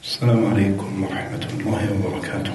السلام عليكم ورحمة الله وبركاته.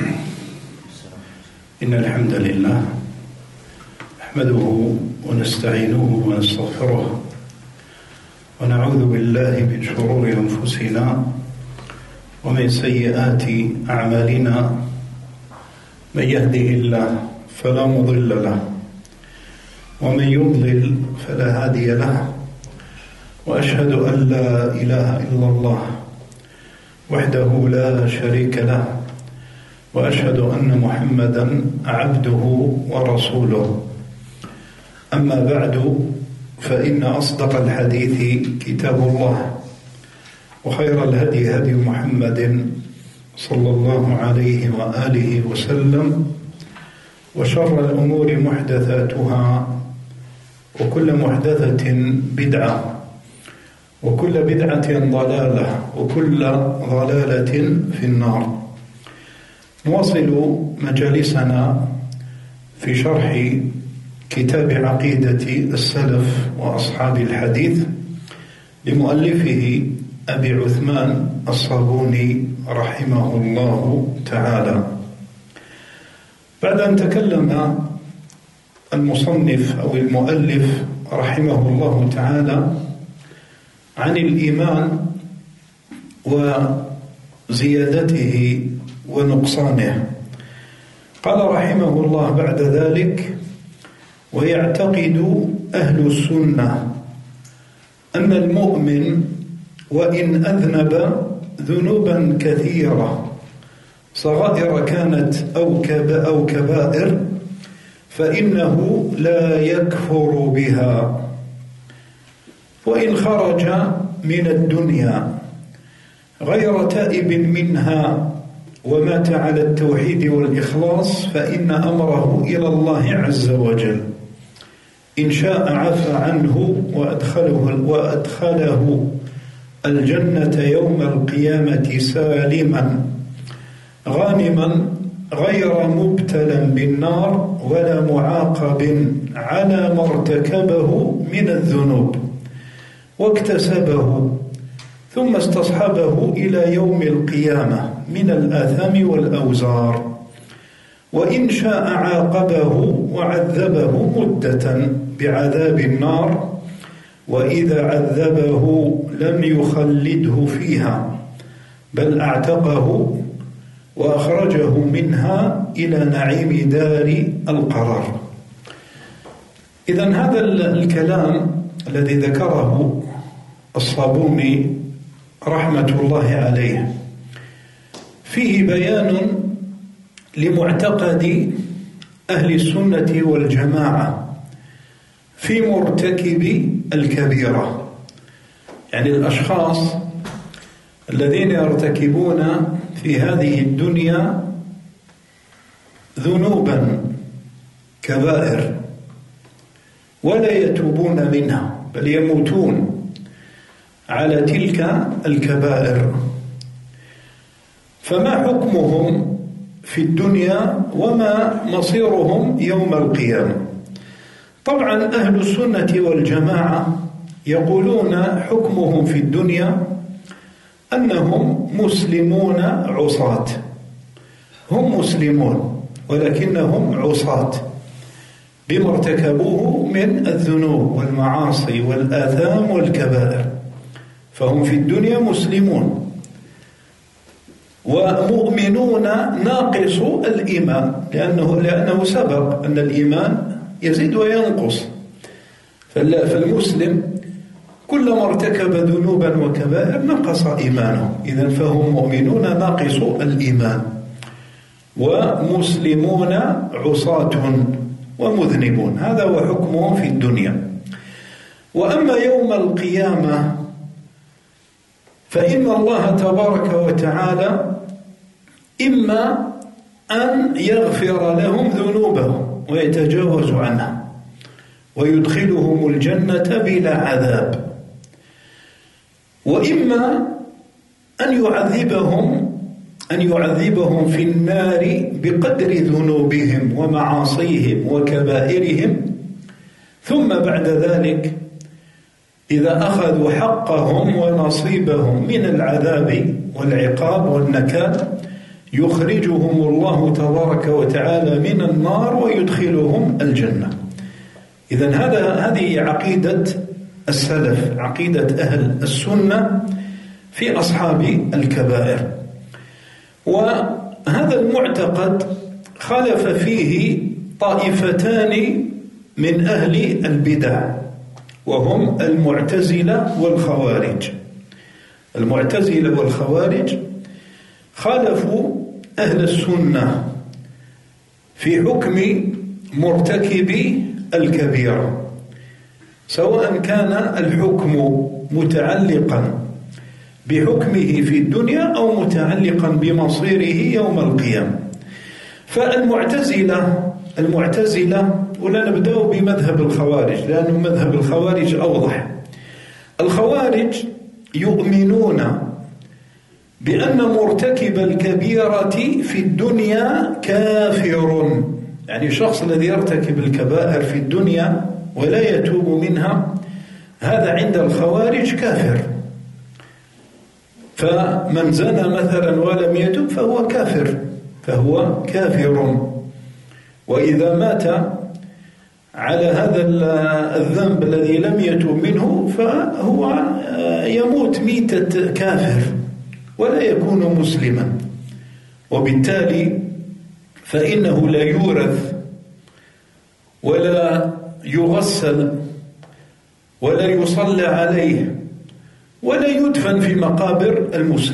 إن الحمد لله نحمده ونستعينه ونستغفره ونعوذ بالله من شرور أنفسنا ومن سيئات أعمالنا. من يهده الله فلا مضل له ومن يضلل فلا هادي له، وأشهد أن لا إله إلا الله وحده لا شريك له، وأشهد أن محمدا عبده ورسوله. أما بعد، فإن أصدق الحديث كتاب الله، وخير الهدي هدي محمد صلى الله عليه وآله وسلم، وشر الأمور محدثاتها، وكل محدثة بدعة، وكل بدعة ضلالة، وكل ضلالة في النار. نواصل مجالسنا في شرح كتاب عقيدة السلف وأصحاب الحديث لمؤلفه أبي عثمان الصابوني رحمه الله تعالى. بعد أن تكلم المصنف أو المؤلف رحمه الله تعالى عن الإيمان وزيادته ونقصانه، قال رحمه الله بعد ذلك: ويعتقد أهل السنة أن المؤمن وإن أذنب ذنوبا كثيرة صغائر كانت أو كبائر فإنه لا يكفر بها، وإن خرج من الدنيا غير تائب منها ومات على التوحيد والإخلاص فإن أمره إلى الله عز وجل، إن شاء عفى عنه وأدخله الجنة يوم القيامة سالما غانما غير مبتلا بالنار ولا معاقب على ما ارتكبه من الذنوب واكتسبه ثم استصحبه إلى يوم القيامة من الآثام والأوزار، وإن شاء عاقبه وعذبه مدة بعذاب النار، وإذا عذبه لم يخلده فيها بل أعتقه وأخرجه منها إلى نعيم دار القرار. إذن هذا الكلام الذي ذكره الصابوني رحمة الله عليه فيه بيان لمعتقد أهل السنة والجماعة في مرتكب الكبيرة، يعني الأشخاص الذين يرتكبون في هذه الدنيا ذنوبا كبائر ولا يتوبون منها بل يموتون على تلك الكبائر، فما حكمهم في الدنيا وما مصيرهم يوم القيامة؟ طبعا أهل السنة والجماعة يقولون حكمهم في الدنيا أنهم مسلمون عصاة، هم مسلمون ولكنهم عصاة بما ارتكبوه من الذنوب والمعاصي والآثام والكبائر، فهم في الدنيا مسلمون ومؤمنون ناقص الإيمان، لأنه سبق أن الإيمان يزيد وينقص، فالمسلم كلما ارتكب ذنوبا وكبائر نقص إيمانه، إذن فهم مؤمنون ناقص الإيمان ومسلمون عصاة ومذنبون، هذا هو حكمهم في الدنيا. وأما يوم القيامة فإن الله تبارك وتعالى إما أن يغفر لهم ذنوبهم ويتجاوز عنها ويدخلهم الجنة بلا عذاب، وإما أن يعذبهم في النار بقدر ذنوبهم ومعاصيهم وكبائرهم، ثم بعد ذلك إذا أخذوا حقهم ونصيبهم من العذاب والعقاب والنكال يخرجهم الله تبارك وتعالى من النار ويدخلهم الجنة. إذن هذه عقيدة السلف، عقيدة أهل السنة في أصحاب الكبائر. وهذا المعتقد خالف فيه طائفتان من أهل البدع، وهم المعتزلة والخوارج. المعتزلة والخوارج خالفوا أهل السنة في حكم مرتكب الكبيرة، سواء كان الحكم متعلقا بحكمه في الدنيا أو متعلقا بمصيره يوم القيامة. فالمعتزلة ولا نبدأ بمذهب الخوارج لأن مذهب الخوارج أوضح. الخوارج يؤمنون بأن مرتكب الكبيرة في الدنيا كافر، يعني الشخص الذي يرتكب الكبائر في الدنيا ولا يتوب منها هذا عند الخوارج كافر. فمن زنى مثلا ولم يتوب فهو كافر. وإذا مات على هذا الذنب الذي لم يتوب منه فهو يموت ميتة كافر ولا يكون مسلما، وبالتالي فإنه لا يورث ولا يغسل ولا يصلى عليه ولا يدفن في مقابر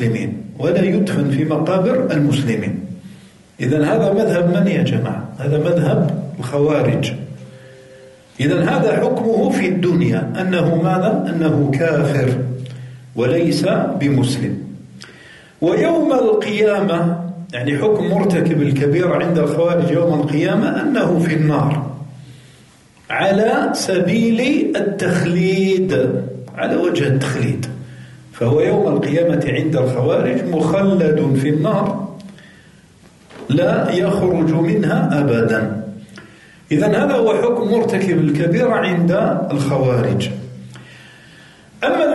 المسلمين. إذن هذا مذهب من يا جماعة؟ هذا مذهب الخوارج. إذن هذا حكمه في الدنيا أنه ماذا؟ أنه كافر وليس بمسلم. ويوم القيامة يعني حكم مرتكب الكبيرة عند الخوارج يوم القيامة أنه في النار على سبيل التخليد، على وجه التخليد. فهو يوم القيامة عند الخوارج مخلد في النار لا يخرج منها أبدا. إذن هذا هو حكم مرتكب الكبيرة عند الخوارج. أما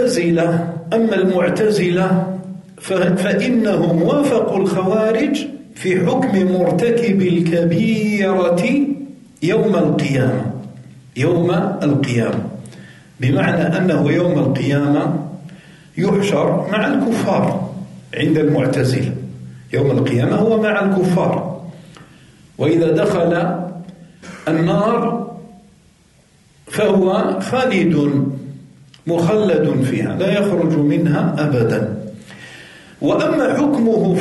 المعتزلة فإنهم وافقوا الخوارج في حكم مرتكب الكبيرة يوم القيامة، بمعنى أنه يوم القيامة يحشر مع الكفار. عند المعتزلة يوم القيامة هو مع الكفار، وإذا دخل النار فهو خالد مخلد فيها لا يخرج منها أبدا. وأما حكمه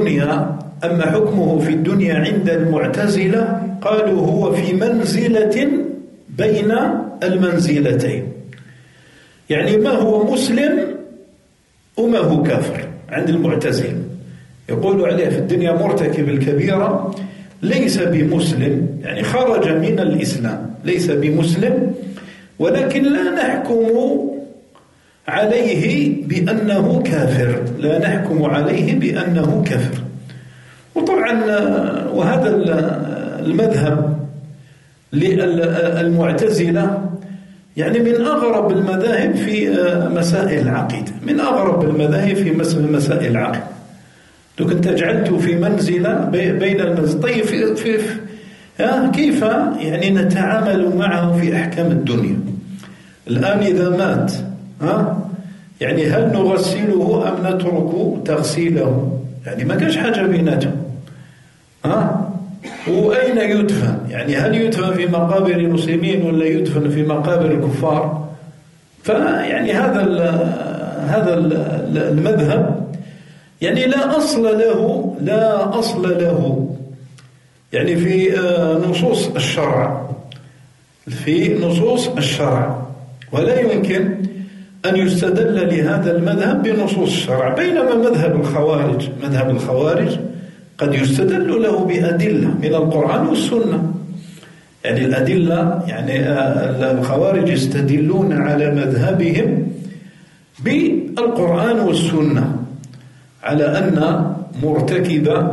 في الدنيا عند المعتزلة قالوا هو في منزلة بين المنزلتين، يعني ما هو مسلم وما هو كافر. عند المعتزلة يقولوا عليه في الدنيا مرتكب الكبيرة ليس بمسلم، يعني خرج من الإسلام، ليس بمسلم، ولكن لا نحكم عليه بأنه كافر. وطبعا وهذا المذهب للمعتزلة يعني من أغرب المذاهب في مسائل العقيدة، لو كنت جعلته في منزلة بين المنزل. طيب كيف يعني نتعامل معه في أحكام الدنيا؟ الآن إذا مات يعني هل نغسله أم نترك تغسيله؟ يعني ما كاش حاجة بيناتهم. وأين يدفن؟ يعني هل يدفن في مقابر المسلمين ولا يدفن في مقابر الكفار؟ فيعني هذا المذهب يعني لا أصل له يعني في نصوص الشرع، ولا يمكن أن يستدل لهذا المذهب بنصوص الشرع. بينما مذهب الخوارج قد يستدل له بأدلة من القرآن والسنة. يعني الأدلة، يعني الخوارج يستدلون على مذهبهم بالقرآن والسنة على أن مرتكب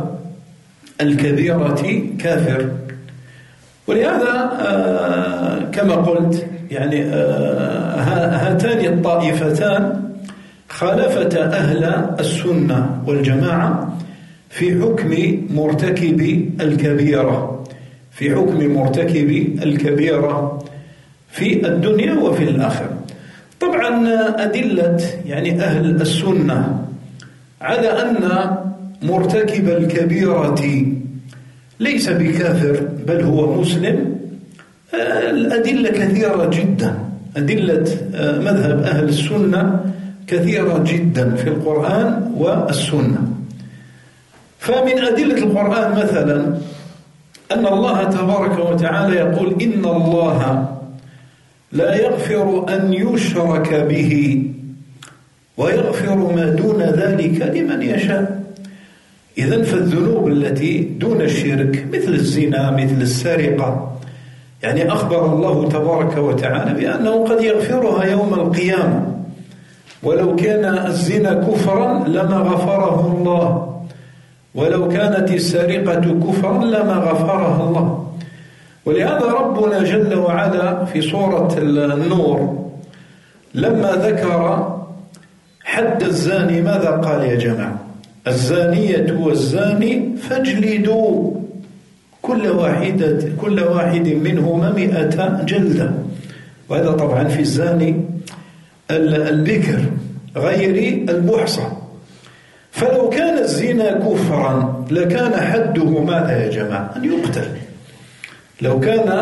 الكبيرة كافر. ولهذا كما قلت يعني هاتان الطائفتان خالفتا أهل السنة والجماعة في حكم مرتكب الكبيرة، في حكم مرتكب الكبيرة في الدنيا وفي الآخرة. طبعا أدلة يعني أهل السنة على أن مرتكب الكبيرة ليس بكافر بل هو مسلم الأدلة كثيرة جدا. أدلة مذهب أهل السنة كثيرة جدا في القرآن والسنة. فمن أدلة القرآن مثلا أن الله تبارك وتعالى يقول إن الله لا يغفر أن يشرك به ويغفر ما دون ذلك لمن يشاء. إذن فالذنوب التي دون الشرك مثل الزنا مثل السرقة يعني أخبر الله تبارك وتعالى بأنه قد يغفرها يوم القيامة، ولو كان الزنا كفرا لما غفره الله، ولو كانت السرقة كفرا لما غفرها الله. ولهذا ربنا جل وعلا في سورة النور لما ذكر حد الزاني ماذا قال يا جماعة؟ الزانية والزاني فاجلدوا كل واحد منهما 100 جلدة. وهذا طبعا في الزاني البكر غير المحصن. فلو كان الزنا كفرا لكان حده ماذا يا جماعة؟ أن يقتل. لو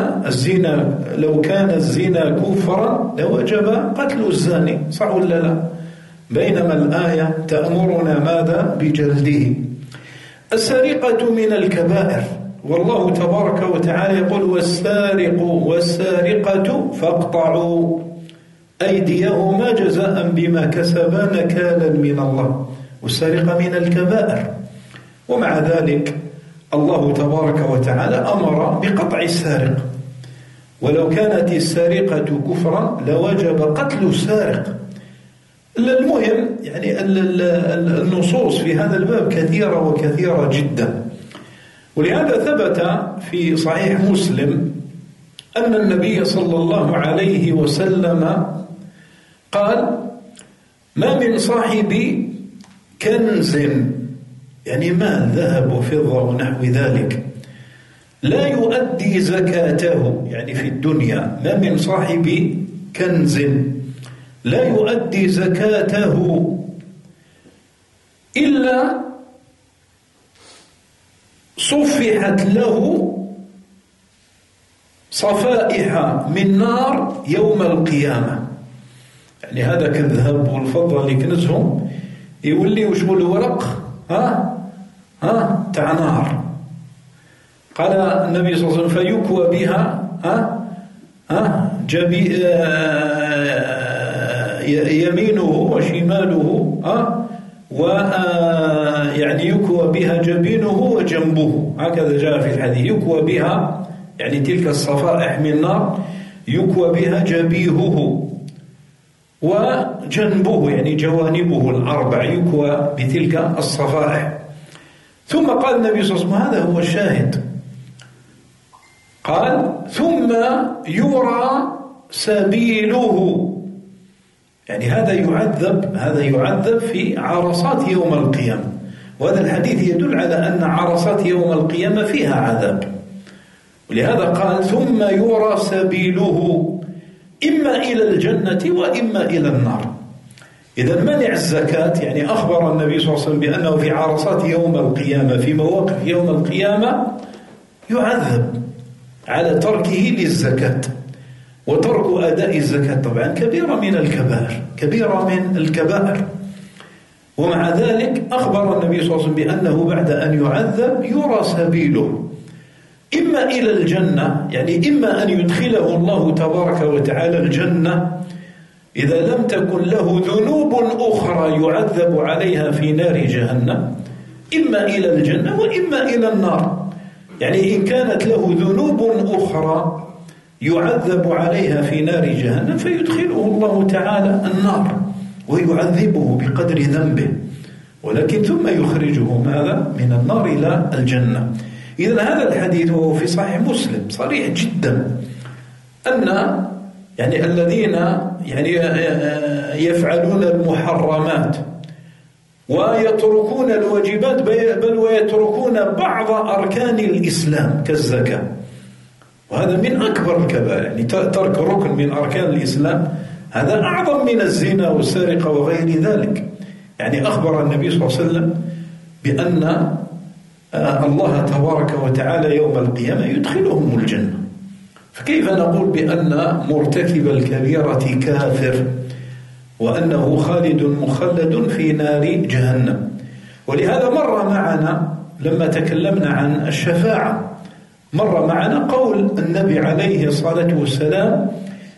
كان الزنا كفرا لوجب قتل الزاني، صح ولا لا؟ بينما الآية تأمرنا ماذا؟ بجلده. السرقة من الكبائر، والله تبارك وتعالى يقول والسارق والسارقة فاقطعوا أيديهما جزاء بما كسبا نكالا من الله. والسرقة من الكبائر، ومع ذلك الله تبارك وتعالى أمر بقطع السارق. ولو كانت السرقة كفرا لوجب قتل السارق. المهم يعني النصوص في هذا الباب كثيرة وكثيرة جدا. ولهذا ثبت في صحيح مسلم أن النبي صلى الله عليه وسلم قال ما من صاحب كنز يعني مال ذهب وفضة ونحو ذلك لا يؤدي زكاته يعني في الدنيا، ما من صاحب كنز لا يؤدي زكاته إلا صفحت له صفائح من نار يوم القيامة. يعني هذا كالذهب والفضة اللي كنزهم يولي وشو الورق تاع نار. قال النبي صلى الله عليه وسلم فيكوى بها يمينه وشماله يعني يكوى بها جبينه وجنبه، هكذا جاء في الحديث. يكوى بها يعني تلك الصفائح من نار يكوى بها جبيهه وجنبه يعني جوانبه الأربع يكوى بتلك الصفائح. ثم قال النبي صلى الله عليه وسلم هذا هو الشاهد، قال ثم يرى سبيله، يعني هذا يعذب في عرصات يوم القيامة. وهذا الحديث يدل على أن عرصات يوم القيامة فيها عذاب. ولهذا قال ثم يرى سبيله إما إلى الجنة وإما إلى النار. إذا منع الزكاة يعني أخبر النبي صلى الله عليه وسلم بأنه في عرصات يوم القيامة في مواقف يوم القيامة يعذب على تركه للزكاة. وترك أداء الزكاة طبعا كبيرة من الكبائر. ومع ذلك أخبر النبي صلى الله عليه وسلم بأنه بعد أن يعذب يرى سبيله إما إلى الجنة، يعني إما أن يدخله الله تبارك وتعالى الجنة إذا لم تكن له ذنوب أخرى يعذب عليها في نار جهنم، إما إلى الجنة وإما إلى النار. يعني إن كانت له ذنوب أخرى يعذب عليها في نار جهنم فيدخله الله تعالى النار ويعذبه بقدر ذنبه، ولكن ثم يخرجه ماذا؟ من النار إلى الجنة. إذن هذا الحديث هو في صحيح مسلم صريح جدا أن يعني الذين يعني يفعلون المحرمات ويتركون الواجبات، بل ويتركون بعض أركان الإسلام كالزكاة، وهذا من أكبر الكبائر. يعني ترك ركن من أركان الإسلام هذا أعظم من الزنا والسرقة وغير ذلك. يعني أخبر النبي صلى الله عليه وسلم بأن الله تبارك وتعالى يوم القيامة يدخلهم الجنة، فكيف نقول بأن مرتكب الكبيرة كافر وأنه خالد مخلد في نار جهنم؟ ولهذا مر معنا لما تكلمنا عن الشفاعة، مر معنا قول النبي عليه الصلاة والسلام: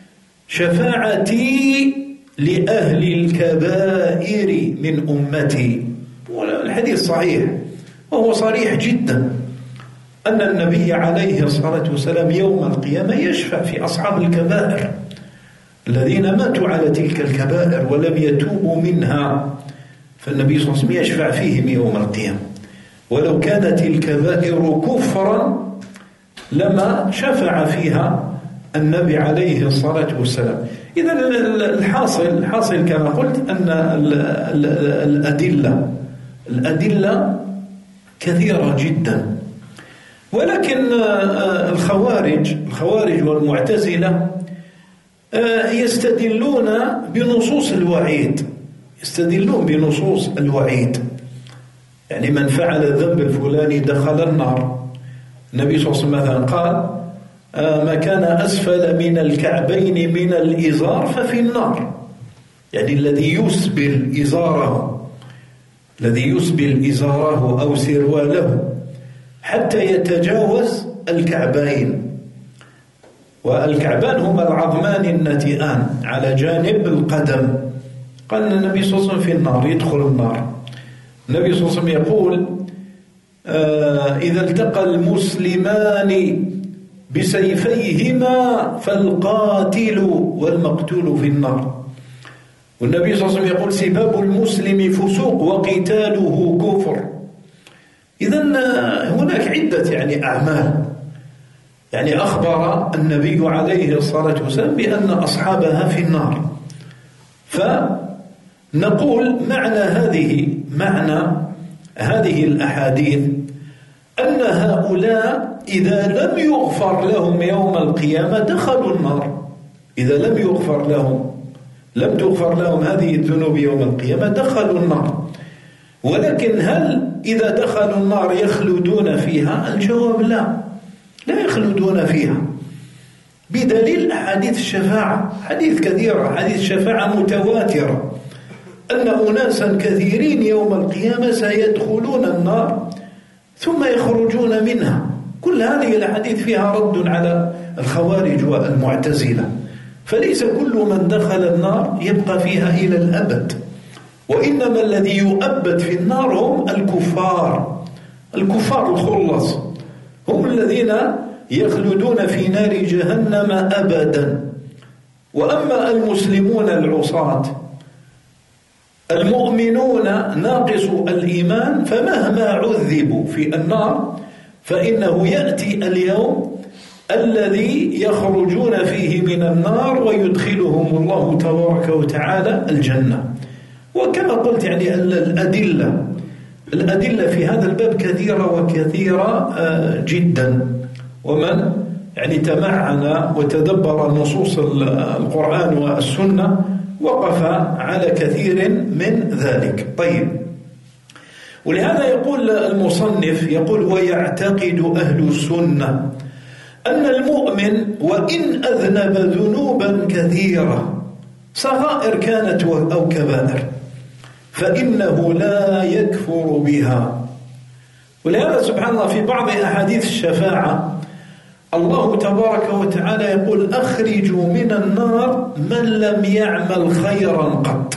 شفاعتي لأهل الكبائر من أمتي. الحديث صحيح، وهو صريح جدا أن النبي عليه الصلاة والسلام يوم القيامة يشفع في أصحاب الكبائر الذين ماتوا على تلك الكبائر ولم يتوبوا منها، فالنبي صلى الله عليه وسلم يشفع فيهم يوم القيامة. ولو كانت الكبائر كفرا لما شفع فيها النبي عليه الصلاة والسلام. إذن الحاصل كما قلت أن الأدلة كثيرة جدا، ولكن الخوارج والمعتزلة يستدلون بنصوص الوعيد، يعني من فعل الذنب الفلاني دخل النار. النبي صلى الله عليه وسلم مثلا قال: ما كان أسفل من الكعبين من الإزار ففي النار، يعني الذي يسبل إزاره أو سرواله حتى يتجاوز الكعبين، والكعبان هما العظمان الناتئان على جانب القدم. قال النبي صلى الله عليه وسلم في النار، يدخل النار. النبي صلى الله عليه وسلم يقول: إذا التقى المسلمان بسيفيهما فالقاتل والمقتول في النار. والنبي صلى الله عليه وسلم يقول: سباب المسلم فسوق وقتاله كفر. إذن هناك عدة يعني أعمال يعني أخبر النبي عليه الصلاة والسلام بأن أصحابها في النار. فنقول معنى هذه الأحاديث أن هؤلاء إذا لم يغفر لهم يوم القيامة دخلوا النار. إذا لم تغفر لهم هذه الذنوب يوم القيامة دخلوا النار. ولكن هل إذا دخلوا النار يخلدون فيها؟ الجواب لا يخلدون فيها، بدليل أحاديث الشفاعة، حديث كثيرة، حديث شفاعة متواترة، أن أناسا كثيرين يوم القيامة سيدخلون النار ثم يخرجون منها. كل هذه الأحاديث فيها رد على الخوارج والمعتزلة، فليس كل من دخل النار يبقى فيها إلى الأبد، وإنما الذي يؤبد في النار هم الكفار الخلص، هم الذين يخلدون في نار جهنم أبدا. وأما المسلمون العصاة المؤمنون ناقص الإيمان فمهما عذبوا في النار فإنه يأتي اليوم الذي يخرجون فيه من النار ويدخلهم الله تبارك وتعالى الجنة. وكما قلت يعني الأدلة في هذا الباب كثيرة جدا، ومن يعني تمعن وتدبر نصوص القرآن والسنة وقف على كثير من ذلك. طيب، ولهذا يقول المصنف ويعتقد أهل السنة أن المؤمن وإن أذنب ذنوبا كثيرة صغائر كانت أو كبائر فإنه لا يكفر بها. ولهذا سبحان الله في بعض أحاديث الشفاعة الله تبارك وتعالى يقول: أخرجوا من النار من لم يعمل خيرا قط.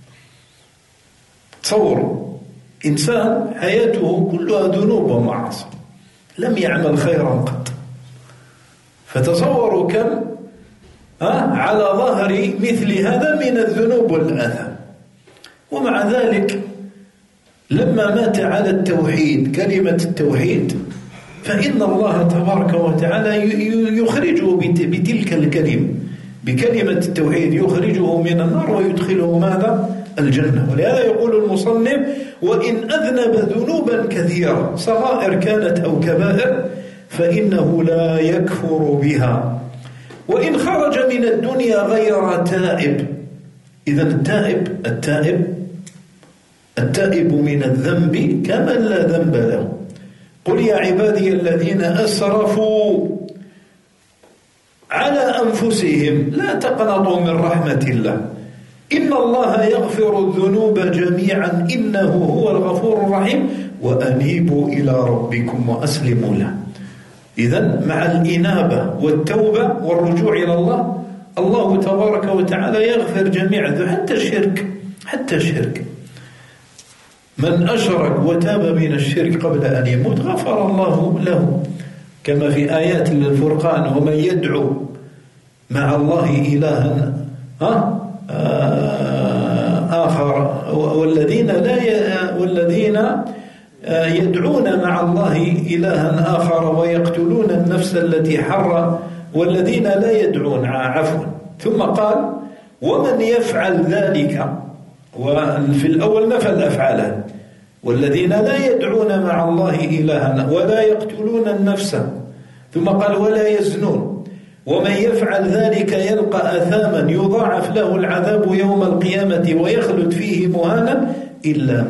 تصوروا إنسان حياته كلها ذنوب ومعاصي لم يعمل خيرا قط، فتصوروا كم على ظهر مثل هذا من الذنوب والآثام. ومع ذلك لما مات على التوحيد، كلمة التوحيد، فإن الله تبارك وتعالى يخرجه بتلك الكلمة، بكلمة التوحيد يخرجه من النار ويدخله ماذا؟ الجنة. ولهذا يقول المصنف: وإن أذنب ذنوبا كثيرة صغائر كانت أو كبائر فإنه لا يكفر بها، وإن خرج من الدنيا غير تائب. إذن التائب من الذنب كمن لا ذنب له. قل يا عبادي الذين أسرفوا على أنفسهم لا تقنطوا من رحمة الله إن الله يغفر الذنوب جميعا إنه هو الغفور الرحيم وأنيبوا إلى ربكم وأسلموا له. إذن مع الإنابة والتوبة والرجوع إلى الله، الله تبارك وتعالى يغفر جميع الذنوب حتى الشرك. من أشرك وتاب من الشرك قبل أن يموت غفر الله له، كما في آيات الفرقان: ومن يدعو مع الله إلها آخر والذين يدعون مع الله إلها آخر ويقتلون النفس التي حرم والذين لا يدعون عفوا. ثم قال: ومن يفعل ذلك، وفي الأول نفى الأفعال، والذين لا يدعون مع الله إلها ولا يقتلون النفس، ثم قال: ولا يزنون، ومن يفعل ذلك يلقى أثاما يضاعف له العذاب يوم القيامة ويخلد فيه مهانا إلا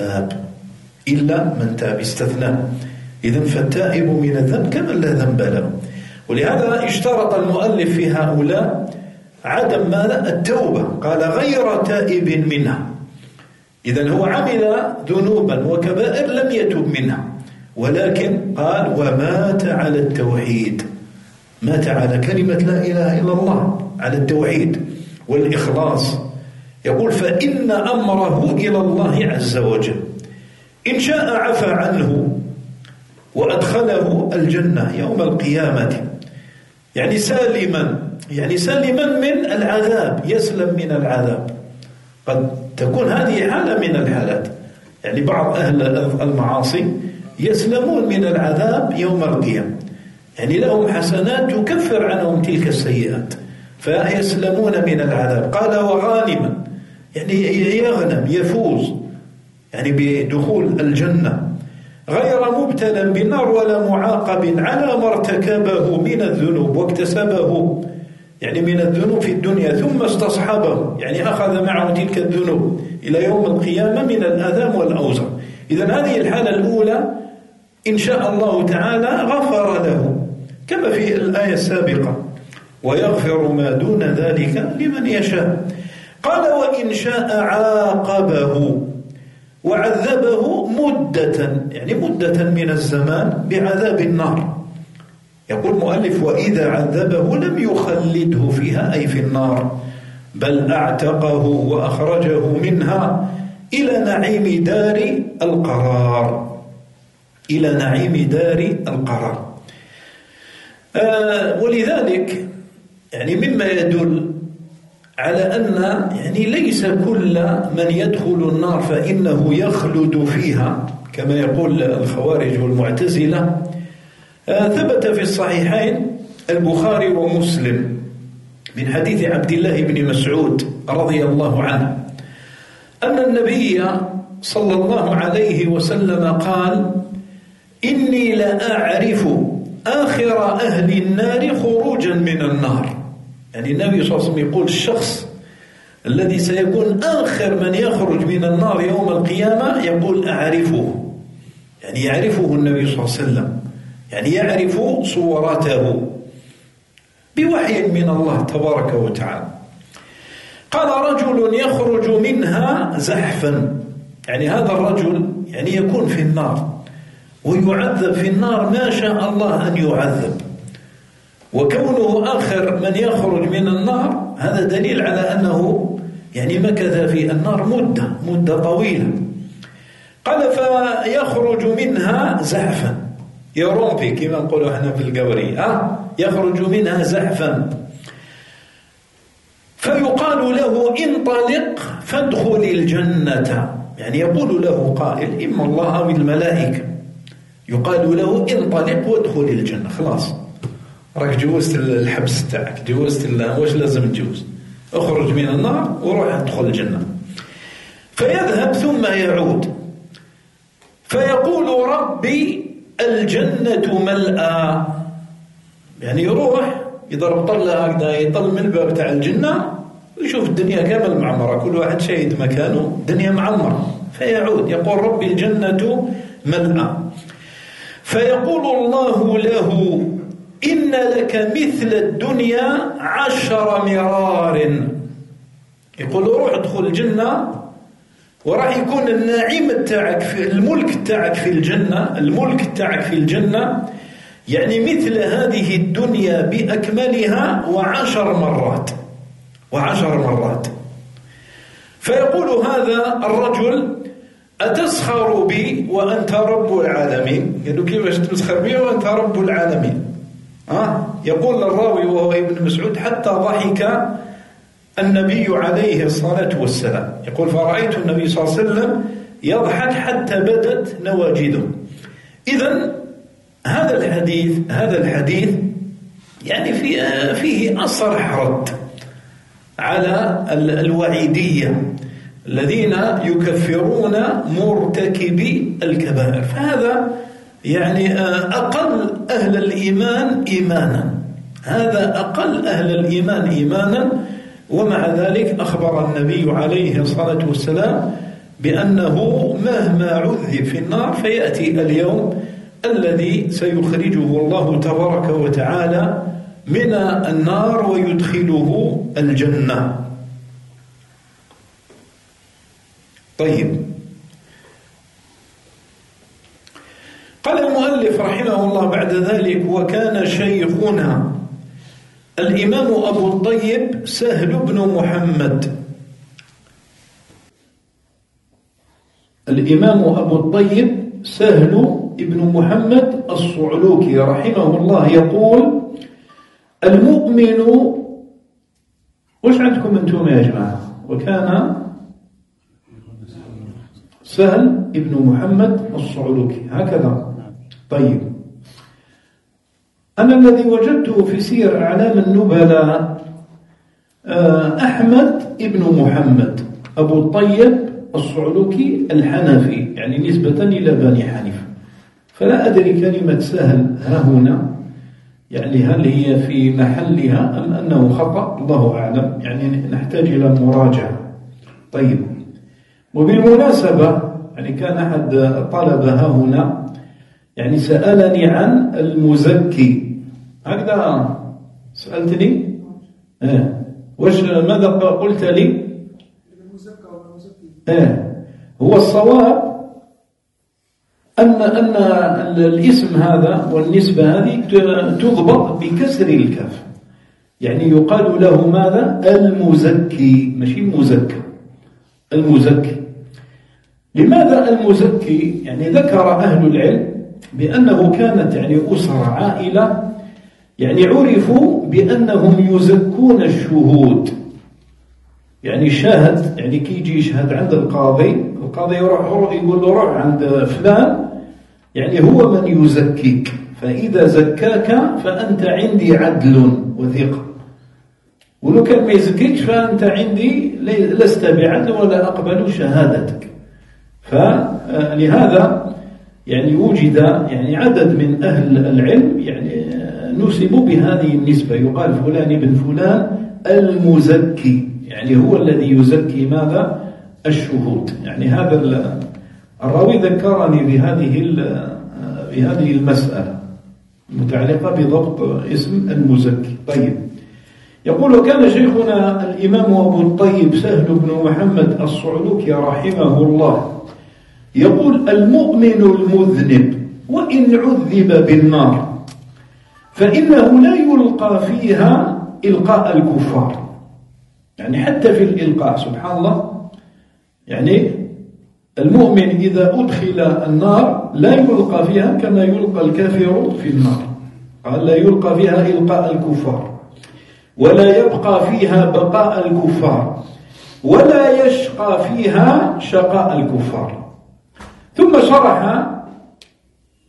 من تاب استثنى. إذن فالتائب من الذنب كمن لا ذنب له. ولهذا اشترط المؤلف في هؤلاء عدم التوبة، قال: غير تائب منها. إذن هو عمل ذنوبا وكبائر لم يتب منها، ولكن قال: ومات على التوحيد، مات على كلمة لا إله إلا الله، على التوحيد والإخلاص. يقول: فإن أمره إلى الله عز وجل، إن شاء عفى عنه وأدخله الجنة يوم القيامة، يعني سالما من العذاب، يسلم من العذاب. قد تكون هذه حالة من الحالات، يعني بعض أهل المعاصي يسلمون من العذاب يوم القيامة، يعني لهم حسنات تكفر عنهم تلك السيئات فيسلمون من العذاب. قال: وغانما، يعني يغنم يفوز يعني بدخول الجنة، غير مبتلى بالنار ولا معاقب على ما ارتكبه من الذنوب واكتسبه يعني من الذنوب في الدنيا ثم استصحبه، يعني أخذ معه تلك الذنوب إلى يوم القيامة من الآثام والأوزار. إذن هذه الحالة الأولى إن شاء الله تعالى غفر له، كما في الآية السابقة: ويغفر ما دون ذلك لمن يشاء. قال: وإن شاء عاقبه وعذبه مدة، يعني مدة من الزمان بعذاب النار. يقول المؤلف: وإذا عذبه لم يخلده فيها أي في النار، بل أعتقه وأخرجه منها إلى نعيم دار القرار. ولذلك يعني مما يدل على أن يعني ليس كل من يدخل النار فإنه يخلد فيها كما يقول الخوارج والمعتزلة. ثبت في الصحيحين البخاري ومسلم من حديث عبد الله بن مسعود رضي الله عنه أن النبي صلى الله عليه وسلم قال: إني لأعرف آخر أهل النار خروجا من النار. يعني النبي صلى الله عليه وسلم يقول: الشخص الذي سيكون آخر من يخرج من النار يوم القيامة يقول: أعرفه، يعني يعرفه النبي صلى الله عليه وسلم، يعني يعرف صورته بوحي من الله تبارك وتعالى. قال: رجل يخرج منها زحفا، يعني هذا الرجل يعني يكون في النار ويعذب في النار ما شاء الله أن يعذب، وكونه آخر من يخرج من النار هذا دليل على أنه يعني مكث في النار مدة طويلة. قال: فيخرج منها زحفا، يرومبي كما نقولوا احنا في القوري، يخرج منها زحفا، فيقال له: انطلق فادخل الجنة. يعني يقول له قائل، إما الله أو الملائكة، يقال له: انطلق وادخل الجنة، خلاص راك جوزت الحبس تاعك، جوزت واش لازم تجوز، اخرج من النار وروح ادخل الجنة. فيذهب ثم يعود فيقول ربي الجنة ملأى، يعني يروح يضرب طلة هكذا، يطل من الباب تاع الجنة ويشوف الدنيا كامل معمرة، كل واحد شاهد مكانه، الدنيا معمرة. فيعود يقول ربي الجنة ملأى، فيقول الله له إن لك مثل الدنيا 10 مرار. يقول روح ادخل الجنة وراح يكون النعيم تاعك في الملك تاعك في الجنة، الملك تاعك في الجنة يعني مثل هذه الدنيا بأكملها 10 مرات، 10 مرات. فيقول هذا الرجل أتسخر بي وأنت رب العالمين؟ قالوا كيفاش تسخر بي وأنت رب العالمين؟ يقول الراوي وهو ابن مسعود حتى ضحك النبي عليه الصلاة والسلام، يقول فرأيت النبي صلى الله عليه وسلم يضحك حتى بدت نواجذه. إذن هذا الحديث يعني فيه أصرح رد على الوعيدية الذين يكفرون مرتكبي الكبائر. فهذا يعني أقل أهل الإيمان إيمانا، هذا أقل أهل الإيمان إيمانا. ومع ذلك أخبر النبي عليه الصلاة والسلام بأنه مهما عذب في النار فيأتي اليوم الذي سيخرجه الله تبارك وتعالى من النار ويدخله الجنة. طيب، قال المؤلف رحمه الله بعد ذلك وكان شيخنا الإمام أبو الطيب سهل بن محمد. الإمام أبو الطيب سهل بن محمد الصعلوكي رحمه الله يقول المؤمن، وش عندكم أنتم يا جماعة؟ وكان سهل بن محمد الصعلوكي هكذا. طيب، أنا الذي وجدته في سير أعلام النبلاء أحمد بن محمد أبو الطيب الصعلوكي الحنفي، يعني نسبة إلى بني حنيفة. فلا أدري كلمة سهل ها هنا يعني هل هي في محلها أم أنه خطأ، الله أعلم، يعني نحتاج إلى مراجعة. طيب، وبالمناسبة يعني كان أحد طلبة ها هنا يعني سألني عن المزكي، هكذا سألتني؟ وش ماذا قلت لي؟ هو الصواب أن الاسم هذا والنسبة هذه تضبط بكسر الكاف، يعني يقال له ماذا؟ المزكي، ماشي المزكى، المزكي. لماذا المزكي؟ يعني ذكر أهل العلم بأنه كانت يعني أسرة عائلة يعني عرفوا بأنهم يزكون الشهود، يعني شاهد يعني كي يجي يشهد عند القاضي يروح يقول له روح عند فلان يعني هو من يزكيك، فإذا زكاك فأنت عندي عدل وثقة، ولو كان ما يزكيكش فأنت عندي لست بعدل ولا أقبل شهادتك. فلهذا يعني وجد يعني عدد من أهل العلم يعني نسبوا بهذه النسبة، يقال فلان ابن فلان المزكي، يعني هو الذي يزكي ماذا؟ الشهود. يعني هذا الراوي ذكرني بهذه المسألة المتعلقة بضبط اسم المزكي. طيب، يقول وكان شيخنا الإمام أبو الطيب سهل بن محمد الصعلوكي رحمه الله يقول المؤمن المذنب وإن عذب بالنار فإنه لا يلقى فيها إلقاء الكفار، يعني حتى في الإلقاء سبحان الله، يعني المؤمن إذا أدخل النار لا يلقى فيها كما يلقى الكافر في النار، قال لا يلقى فيها إلقاء الكفار ولا يبقى فيها بقاء الكفار ولا يشقى فيها شقاء الكفار. ثم شرح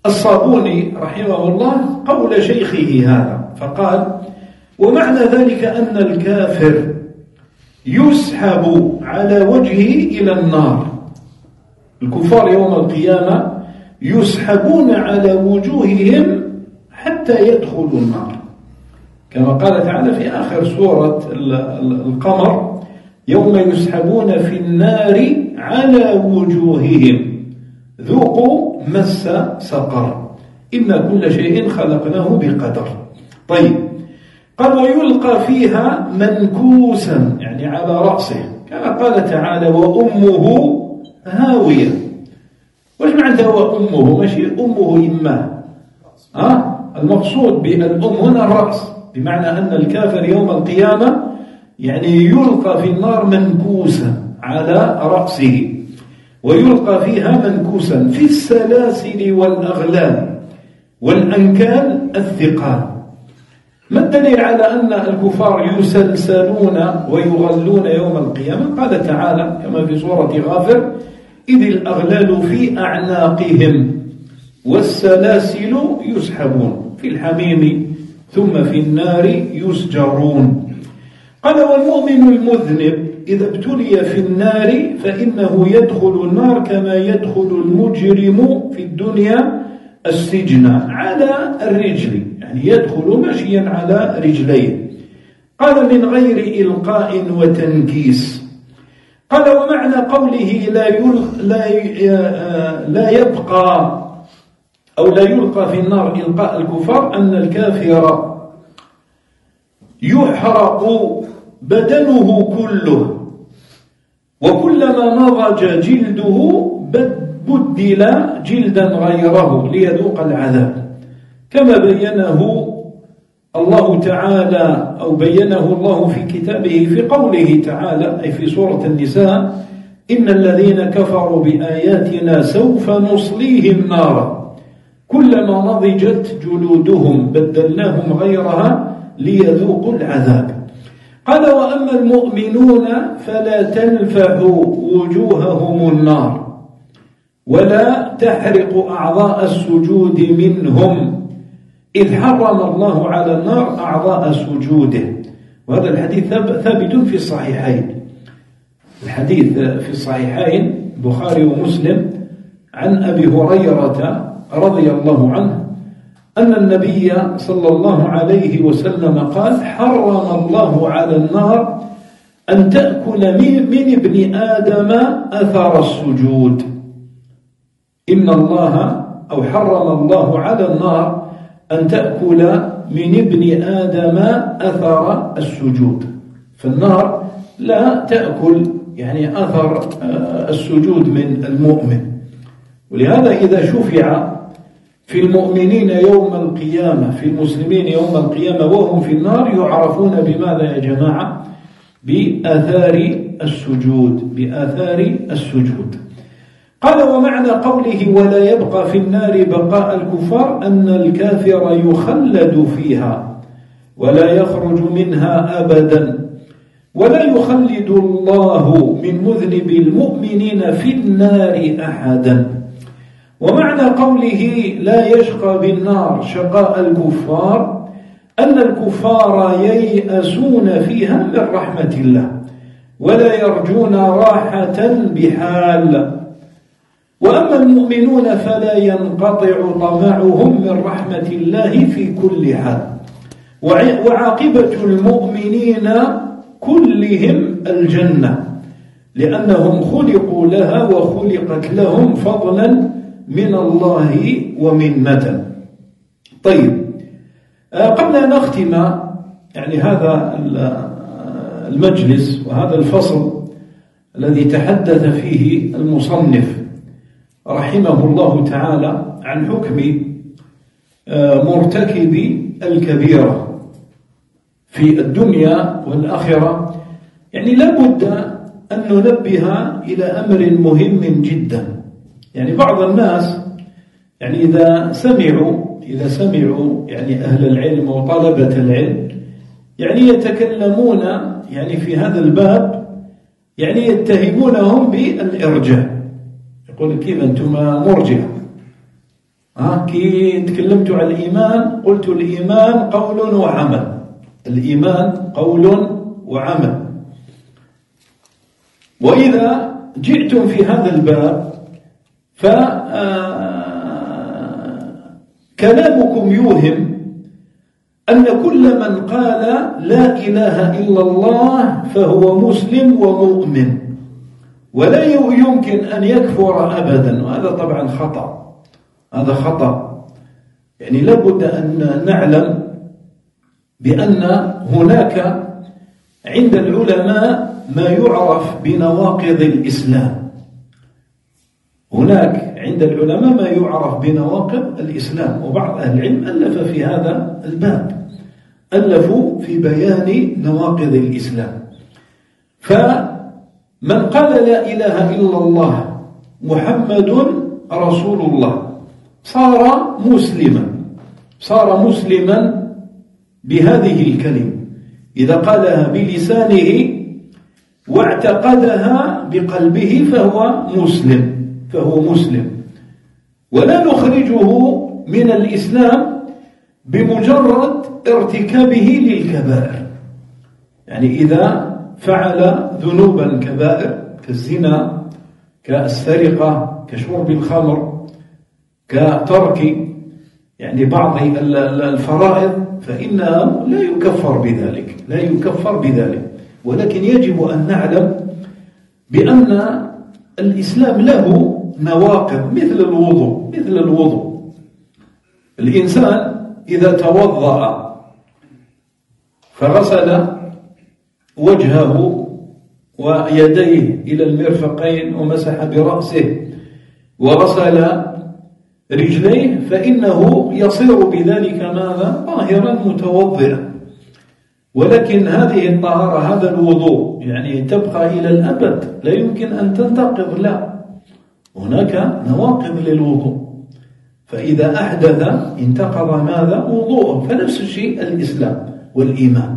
الصابوني رحمه الله قول شيخه هذا فقال: ومعنى ذلك أن الكافر يسحب على وجهه إلى النار. الكفار يوم القيامة يسحبون على وجوههم حتى يدخلوا النار، كما قال تعالى في آخر سورة القمر: يوم يسحبون في النار على وجوههم ذوقوا مس سقر إن كل شيء خلقناه بقدر. طيب، قال: ويلقى فيها منكوسا، يعني على رأسه، كما قال تعالى: وأمه هاوية. وش معنى وأمه؟ ماشي أمه إماه، المقصود بالأم هنا الرأس، بمعنى أن الكافر يوم القيامة يعني يلقى في النار منكوسا على رأسه، ويلقى فيها منكوسا في السلاسل والأغلال والأنكال الثقال. ما الدليل على أن الكفار يسلسلون ويغلون يوم القيامة؟ قال تعالى كما في سورة غافر: إذ الأغلال في أعناقهم والسلاسل يسحبون في الحميم ثم في النار يسجرون. قال: والمؤمن المذنب إذا ابتلي في النار فإنه يدخل النار كما يدخل المجرم في الدنيا السجن على الرجل، يعني يدخل مشيا على رجليه. قال: من غير إلقاء وتنكيس. قال: ومعنى قوله لا يبقى أو لا يلقى في النار إلقاء الكفار أن الكافر يحرق بدنه كله، وكلما نضج جلده بدل جلدا غيره ليذوق العذاب، كما بينه الله تعالى أو بينه الله في كتابه في قوله تعالى أي في سورة النساء: إن الذين كفروا بآياتنا سوف نصليهم نارا كلما نضجت جلودهم بدلناهم غيرها ليذوقوا العذاب. قال: وأما المؤمنون فلا تنفع وجوههم النار ولا تحرق أعضاء السجود منهم، إذ حرم الله على النار أعضاء سجوده. وهذا الحديث ثابت في الصحيحين. الحديث في الصحيحين البخاري ومسلم عن أبي هريرة رضي الله عنه أن النبي صلى الله عليه وسلم قال: حرم الله على النار أن تأكل من ابن آدم أثر السجود. إن الله أو حرم الله على النار أن تأكل من ابن آدم أثر السجود، فالنار لا تأكل يعني أثر السجود من المؤمن. ولهذا إذا شفع في المؤمنين يوم القيامة في المسلمين يوم القيامة وهم في النار يعرفون بماذا يا جماعة؟ بآثار السجود، بآثار السجود. قال: ومعنى قوله ولا يبقى في النار بقاء الكفار أن الكافر يخلد فيها ولا يخرج منها أبدا، ولا يخلد الله من مذنب المؤمنين في النار أحدا. ومعنى قوله لا يشقى بالنار شقاء الكفار أن الكفار ييأسون فيها من رحمة الله ولا يرجون راحة بحال. وأما المؤمنون فلا ينقطع طمعهم من رحمة الله في كل حال. وعاقبة المؤمنين كلهم الجنة لأنهم خلقوا لها وخلقت لهم فضلا من الله ومنة. طيب، قبل أن نختم يعني هذا المجلس وهذا الفصل الذي تحدث فيه المصنف رحمه الله تعالى عن حكم مرتكب الكبيرة في الدنيا والآخرة، يعني لابد أن ننبه إلى أمر مهم جدا. يعني بعض الناس يعني إذا سمعوا يعني أهل العلم وطلبة العلم يعني يتكلمون يعني في هذا الباب يعني يتهمونهم بالإرجاء، يقول كيف أنتم مرجئة، كي تكلمت عن الإيمان قلت الإيمان قول وعمل. الإيمان قول وعمل. وإذا جئتم في هذا الباب فكلامكم يوهم أن كل من قال لا إله إلا الله فهو مسلم ومؤمن، ولا يمكن أن يكفر أبدا، وهذا طبعا خطأ. هذا خطأ. يعني لابد أن نعلم بأن هناك عند العلماء ما يعرف بنواقض الإسلام. هناك عند العلماء ما يعرف بنواقض الإسلام، وبعض أهل العلم ألف في هذا الباب، ألفوا في بيان نواقض الإسلام. فمن قال لا إله إلا الله محمد رسول الله صار مسلما بهذه الكلمة إذا قالها بلسانه واعتقدها بقلبه فهو مسلم، ولا نخرجه من الإسلام بمجرد ارتكابه للكبائر. يعني إذا فعل ذنوبا كبائر كالزنا، كالسرقة، كشرب الخمر، كترك يعني بعض الفرائض، فإنه لا يكفر بذلك. ولكن يجب أن نعلم بأن الإسلام له نواقض مثل الوضوء. الإنسان إذا توضأ فغسل وجهه ويديه إلى المرفقين ومسح برأسه وغسل رجليه فإنه يصير بذلك ماذا؟ طاهرا متوضئا. ولكن هذه الطهارة، هذا الوضوء يعني تبقى إلى الأبد، لا يمكن أن تنتقض، لا، هناك نواقض للوضوء. فإذا أحدث انتقض ماذا؟ وضوءه. فنفس الشيء الإسلام والإيمان.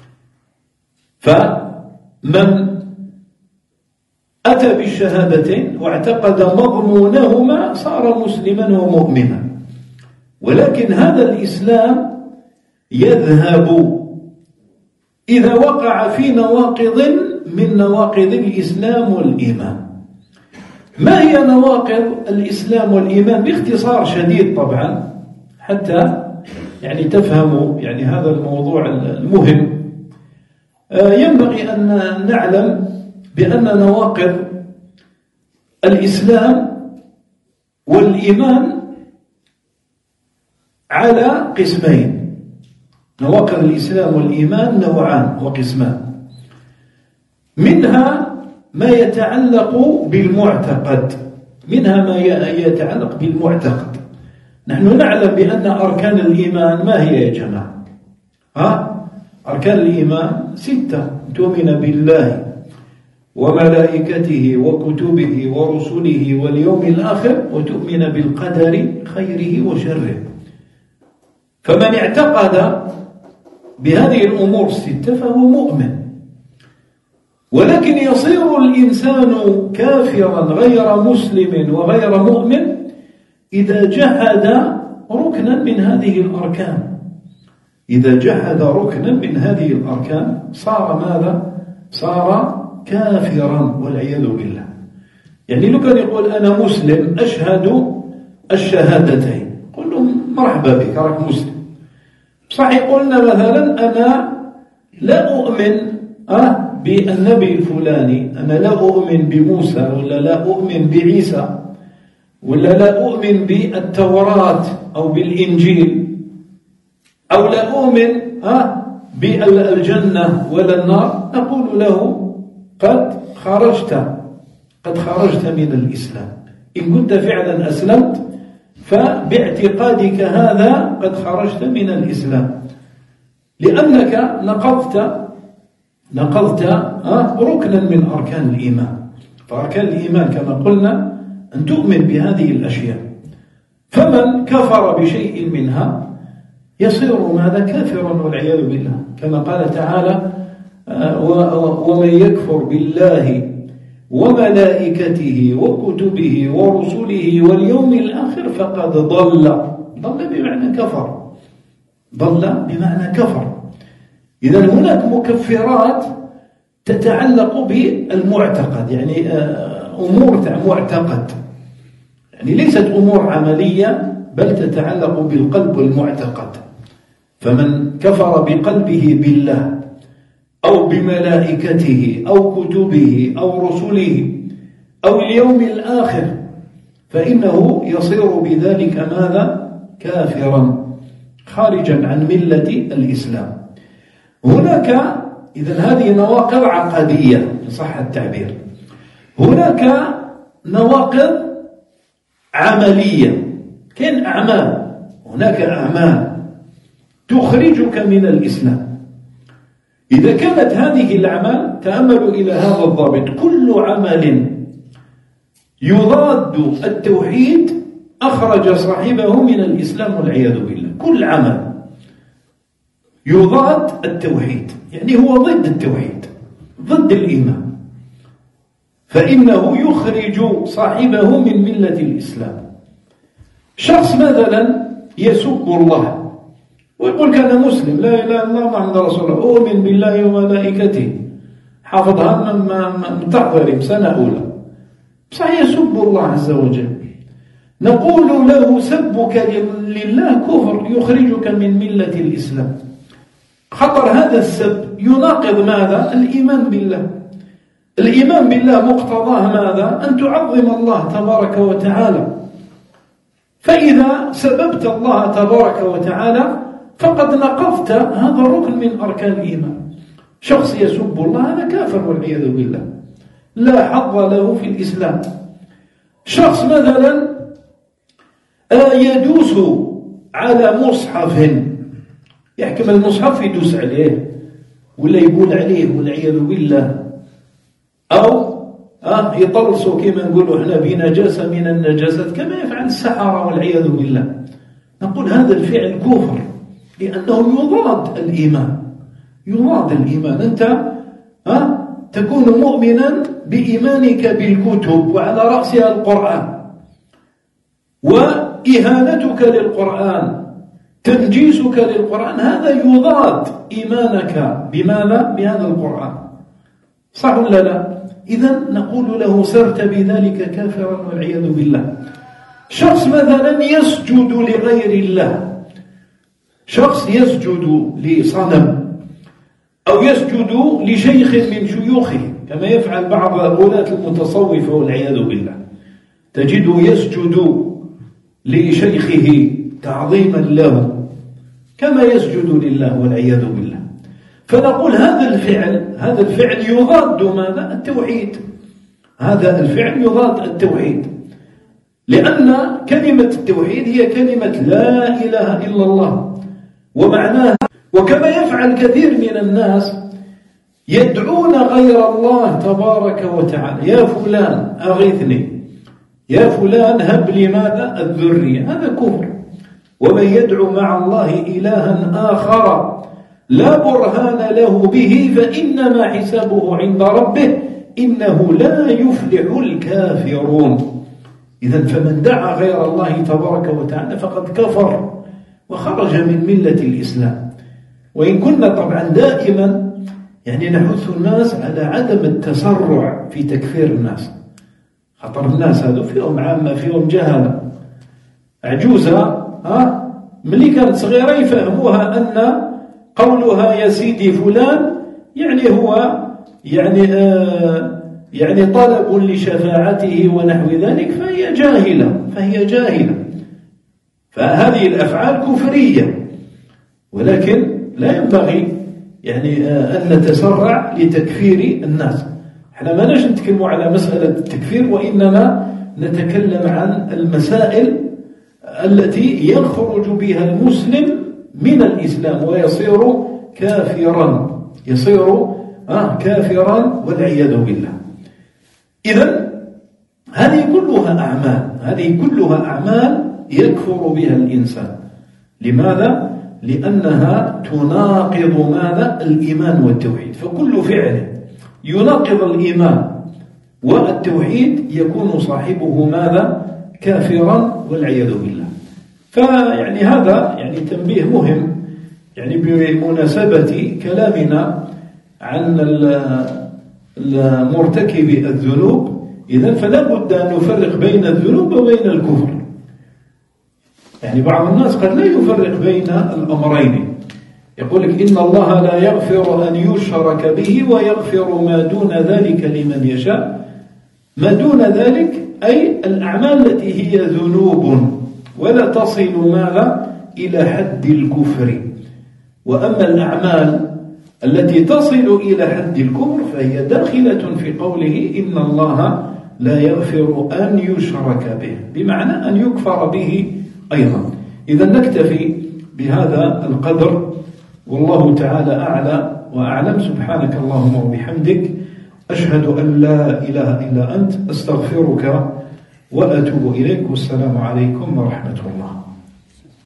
فمن أتى بالشهادتين واعتقد مضمونهما صار مسلما ومؤمنا. ولكن هذا الإسلام يذهب إذا وقع في نواقض من نواقض الإسلام والإيمان. ما هي نواقض الإسلام والإيمان؟ باختصار شديد طبعا حتى يعني تفهموا يعني هذا الموضوع المهم. ينبغي أن نعلم بأن نواقض الإسلام والإيمان على قسمين. نواقض الإسلام والإيمان نوعان وقسمان. منها ما يتعلق بالمعتقد، نحن نعلم بأن أركان الإيمان ما هي يا جماعة؟ أركان الإيمان 6: تؤمن بالله وملائكته وكتبه ورسله واليوم الآخر، وتؤمن بالقدر خيره وشره. فمن اعتقد بهذه الأمور 6 فهو مؤمن. ولكن يصير الإنسان كافرا غير مسلم وغير مؤمن إذا جحد ركنا من هذه الأركان. إذا جحد ركنا من هذه الأركان صار ماذا؟ صار كافرا والعياذ بالله. يعني لو كان يقول أنا مسلم أشهد الشهادتين، قل له مرحبا بك راك مسلم. صحيح قلنا مثلا أنا لا أؤمن بالنبي الفلاني، أنا لا أؤمن بموسى، ولا لا أؤمن بعيسى، ولا لا أؤمن بالتوراة أو بالإنجيل، أو لا أؤمن بالجنة ولا النار، نقول له قد خرجت من الإسلام. إن كنت فعلا أسلمت فباعتقادك هذا قد خرجت من الإسلام، لأنك نقضت ركنا من أركان الإيمان. فأركان الإيمان كما قلنا أن تؤمن بهذه الأشياء. فمن كفر بشيء منها يصير ماذا؟ كافرا والعياذ بالله، كما قال تعالى ومن يكفر بالله وملائكته وكتبه ورسله واليوم الآخر فقد ضل بمعنى كفر، ضل بمعنى كفر. إذن هناك مكفرات تتعلق بالمعتقد، يعني أمور معتقد، يعني ليست أمور عملية بل تتعلق بالقلب والمعتقد. فمن كفر بقلبه بالله أو بملائكته أو كتبه أو رسله أو اليوم الآخر فإنه يصير بذلك ماذا؟ كافرا خارجا عن ملة الإسلام. هناك إذن هذه نواقض عقدية إن صح التعبير. هناك نواقض عملية، كاين أعمال، هناك أعمال تخرجك من الإسلام. إذا كانت هذه الأعمال، تأملوا إلى هذا الضابط، كل عمل يضاد التوحيد أخرج صاحبه من الإسلام والعياذ بالله. كل عمل يضاد التوحيد يعني هو ضد التوحيد، ضد الإيمان، فإنه يخرج صاحبه من ملة الإسلام. شخص مثلا يسب الله ويقول كان مسلم، لا إله إلا الله محمد رسول الله، أؤمن بالله وملائكته، حافظها من تحضر سنة أولى، صحيح يسب الله عز وجل. نقول له سبك لله كفر يخرجك من ملة الإسلام. خطر هذا السب يناقض ماذا؟ الإيمان بالله. الإيمان بالله مقتضاه ماذا؟ أن تعظم الله تبارك وتعالى. فإذا سببت الله تبارك وتعالى فقد نقضت هذا الركن من أركان الإيمان. شخص يسب الله هذا كافر والعياذ بالله، لا حظ له في الإسلام. شخص مثلا يدوس على مصحف، يحكم المصحف يدوس عليه ولا يقول عليه والعياذ بالله، أو يطلصوا كما نقولوا احنا بنجاسة من النجاسات كما يفعل السحرة والعياذ بالله. نقول هذا الفعل كفر لأنه يضاد الإيمان، يضاد الإيمان. أنت تكون مؤمنا بإيمانك بالكتب وعلى رأسها القرآن، وإهانتك للقرآن، تنجيسك للقرآن، هذا يضاد إيمانك بماذا؟ بهذا القرآن، صح ولا لا؟ إذن نقول له صرت بذلك كافرا والعياذ بالله. شخص مثلا يسجد لغير الله، شخص يسجد لصنم أو يسجد لشيخ من شيوخه كما يفعل بعض ولاة المتصوفة والعياذ بالله، تجده يسجد لشيخه تعظيما له كما يسجد لله والعياذ بالله. فنقول هذا الفعل يضاد ماذا؟ التوحيد. هذا الفعل يضاد التوحيد، لأن كلمة التوحيد هي كلمة لا إله إلا الله ومعناها. وكما يفعل كثير من الناس يدعون غير الله تبارك وتعالى، يا فلان أغثني، يا فلان هب لي ماذا؟ الذرية، هذا كفر. ومن يدعو مع الله إلها آخر لا برهان له به فإنما حسابه عند ربه إنه لا يفلح الكافرون. إذن فمن دعا غير الله تبارك وتعالى فقد كفر وخرج من ملة الإسلام. وإن كنا طبعا دائما يعني نحث الناس على عدم التسرع في تكفير الناس. خطر الناس هذا فيهم عامة، فيهم جهلة. عجوزة ملي كانت صغيرة يفهموها أن قولها يا سيدي فلان يعني هو يعني طلب لشفاعته ونحو ذلك، فهي جاهلة. فهذه الأفعال كفرية، ولكن لا ينبغي يعني أن نتسرع لتكفير الناس. احنا ما نجي نتكلم على مسألة التكفير، وإنما نتكلم عن المسائل التي يخرج بها المسلم من الإسلام ويصير كافرا، كافرا والعياذ بالله. إذن هذه كلها أعمال يكفر بها الإنسان. لماذا؟ لأنها تناقض ماذا؟ الإيمان والتوحيد. فكل فعل يناقض الإيمان والتوحيد يكون صاحبه ماذا؟ كافرا والعياذ بالله. فيعني هذا يعني تنبيه مهم يعني بمناسبة كلامنا عن مرتكب الذنوب. إذن فلا بد أن نفرق بين الذنوب وبين الكفر. يعني بعض الناس قد لا يفرق بين الأمرين، يقول لك إن الله لا يغفر أن يشرك به ويغفر ما دون ذلك لمن يشاء. ما دون ذلك أي الأعمال التي هي ذنوب ولا تصل ماذا إلى حد الكفر. وأما الأعمال التي تصل إلى حد الكفر فهي داخلة في قوله إن الله لا يغفر أن يشرك به، بمعنى أن يكفر به أيضا. إذا نكتفي بهذا القدر، والله تعالى أعلى وأعلم. سبحانك اللهم وبحمدك، أشهد أن لا إله إلا أنت، أستغفرك وأتوب إليك، والسلام عليكم ورحمة الله.